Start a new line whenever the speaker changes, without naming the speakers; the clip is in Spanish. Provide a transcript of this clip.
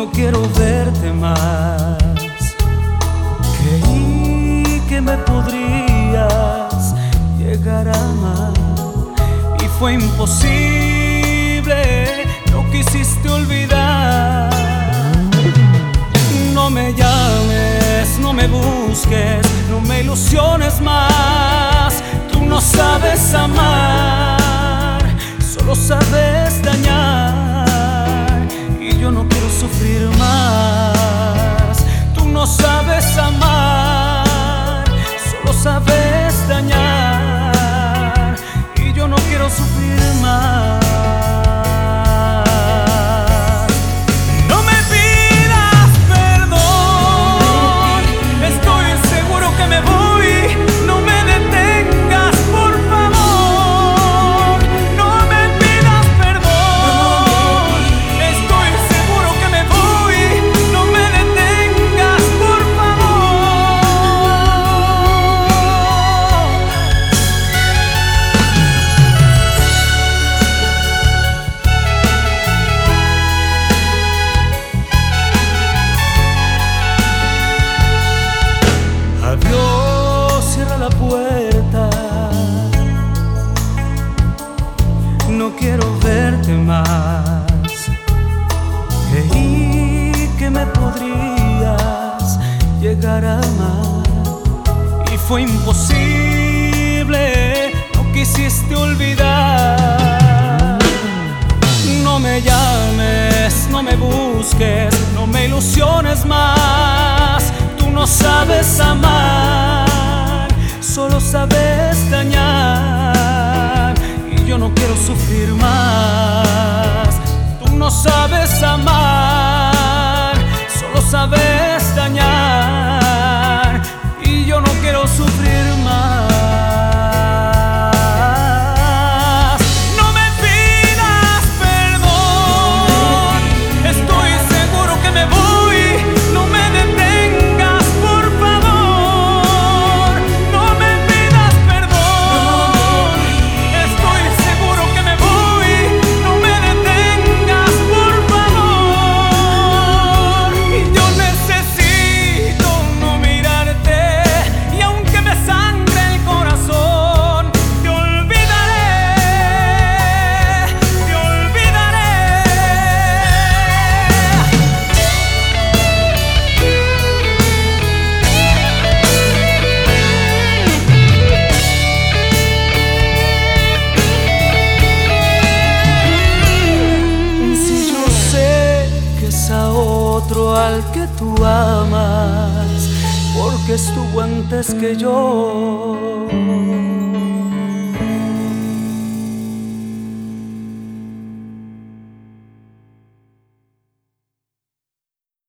no quiero verte más. Creí que me podrías llegar a amar y fue imposible, no quisiste olvidar. No me llames, no me busques, no me ilusiones más. Tú no sabes amar, solo sabes dañar, y yo no quiero sufrir más. Tú no sabes amar, solo sabes dañar, y yo no quiero sufrir más. No quiero verte más. Creí que me podrías llegar a amar y fue imposible, no quisiste olvidar. No me llames, no me busques, no me ilusiones más. Tú no sabes amar, solo sabes dañar, yo no quiero sufrir más. Tú no sabes amar, solo sabes dañar, y yo no quiero sufrir más. No me pidas perdón, estoy seguro que me voy. No me detengas, por favor. No me pidas perdón, estoy seguro que me voy. No me detengas, por favor. Y yo necesito no mirarte, y aunque me sangre el corazón, te olvidaré, te olvidaré. Si yo sé que es a otro al que tú amas, porque estuvo antes que yo.